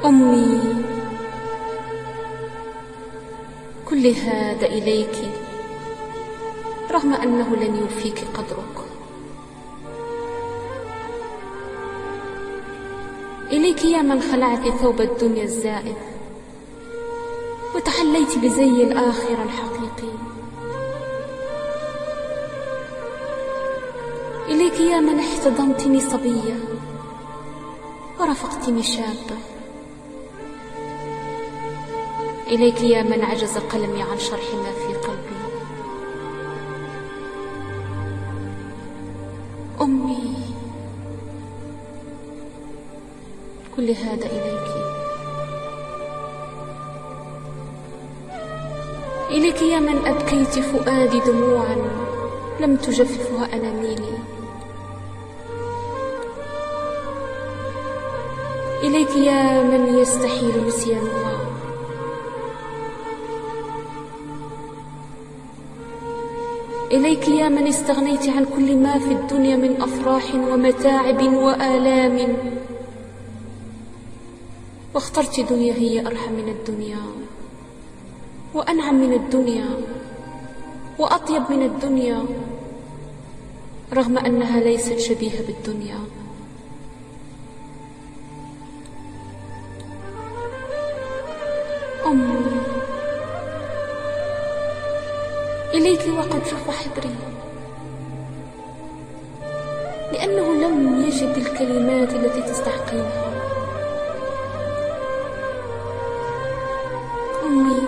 أمي، كل هذا إليك رغم أنه لن يوفيك قدرك. إليك يا من خلعت ثوب الدنيا الزائف وتحليت بزي الآخرة الحقيقي. إليك يا من احتضنتني صبية ورافقتني شابة. إليك يا من عجز قلمي عن شرح ما في قلبي. أمي، كل هذا إليك. إليك يا من أبكيت فؤادي دموعا لم تجففها أناميلي. إليك يا من يستحيل نسيانها. إليك يا من استغنيت عن كل ما في الدنيا من أفراح ومتاعب وآلام، واخترت دنيا هي أرحم من الدنيا وأنعم من الدنيا وأطيب من الدنيا، رغم أنها ليست شبيهة بالدنيا. أمي، إليك وقد جف حبري، لأنه لم يجد الكلمات التي تستحقينها. أمي،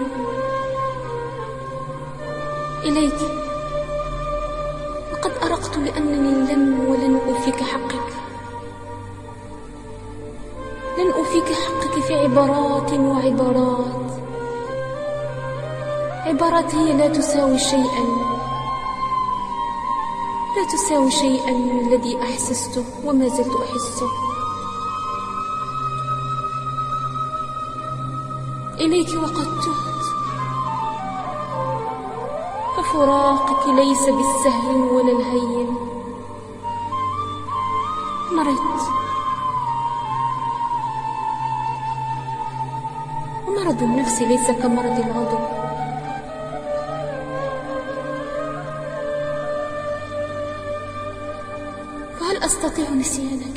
إليك وقد أرقت لأنني لن ولن أوفيك حقك. لن أوفيك حقك في عبارات وعبارات، عبارات هي لا تساوي شيئا، لا تساوي شيئا من الذي أحسسته وما زلت أحسه. إليك وقد تهت، ففراقك ليس بالسهل ولا الهين. مرضت، ومرض النفس ليس كمرض العضو. فهل أستطيع نسيانك؟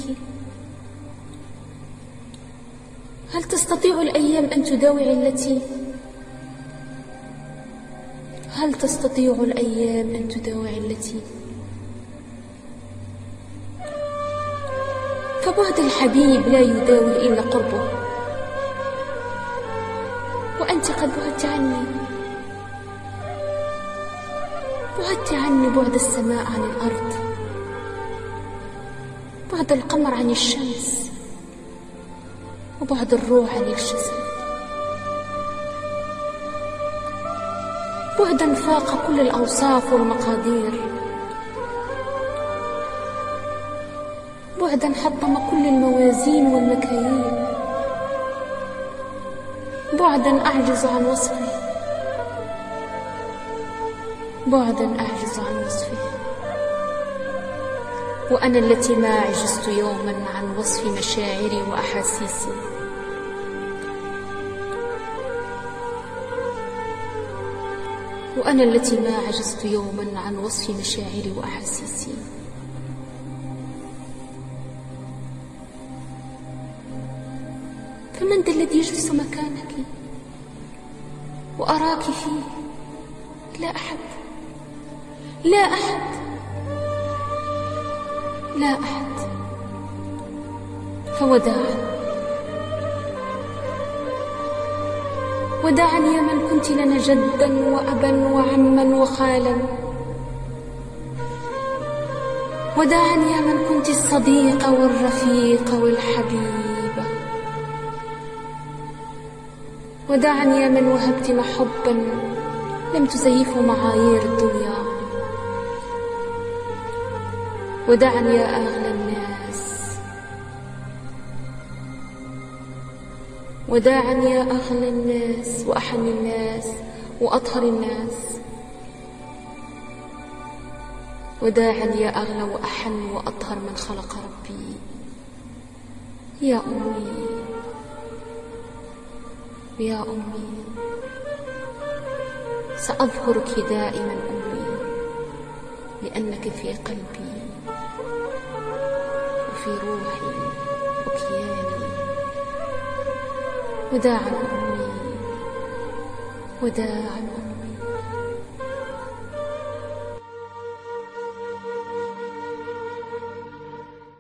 هل تستطيع الأيام أن تداوي علتي؟ هل تستطيع الأيام أن تداوي علتي؟ فبعد الحبيب لا يداوي إلا قربه، وأنت قد بعدت عني. بعدت عني بعد السماء عن الأرض، بعد القمر عن الشمس، وبعد الروح عن الجسد. بعدا فاق كل الأوصاف والمقادير، بعدا حطم كل الموازين والمكاييل، بعدا أعجز عن وصفه، بعدا أعجز عن وصفه. وأنا التي ما عجزت يوما عن وصف مشاعري وأحاسيسي. وأنا التي ما عجزت يوما عن وصف مشاعري وأحاسيسي. فمن ذا الذي يجلس مكانك وأراك فيه؟ لا أحد، لا أحد، لا أحد. فوداعا، وداعا يا من كنت لنا جدا وأبا وعما وخالا. وداعا يا من كنت الصديق والرفيق والحبيب. وداعا يا من وهبت محبا لم تزيفه معايير الدنيا. وداعا يا أغلى الناس، وداعا يا أغلى الناس وأحن الناس وأطهر الناس. وداعا يا أغلى وأحن وأطهر من خلق ربي. يا أمي، يا أمي، سأظهرك دائما أمي، لأنك في قلبي وفي روحي وكياني. وداعا أمي، وداعا أمي.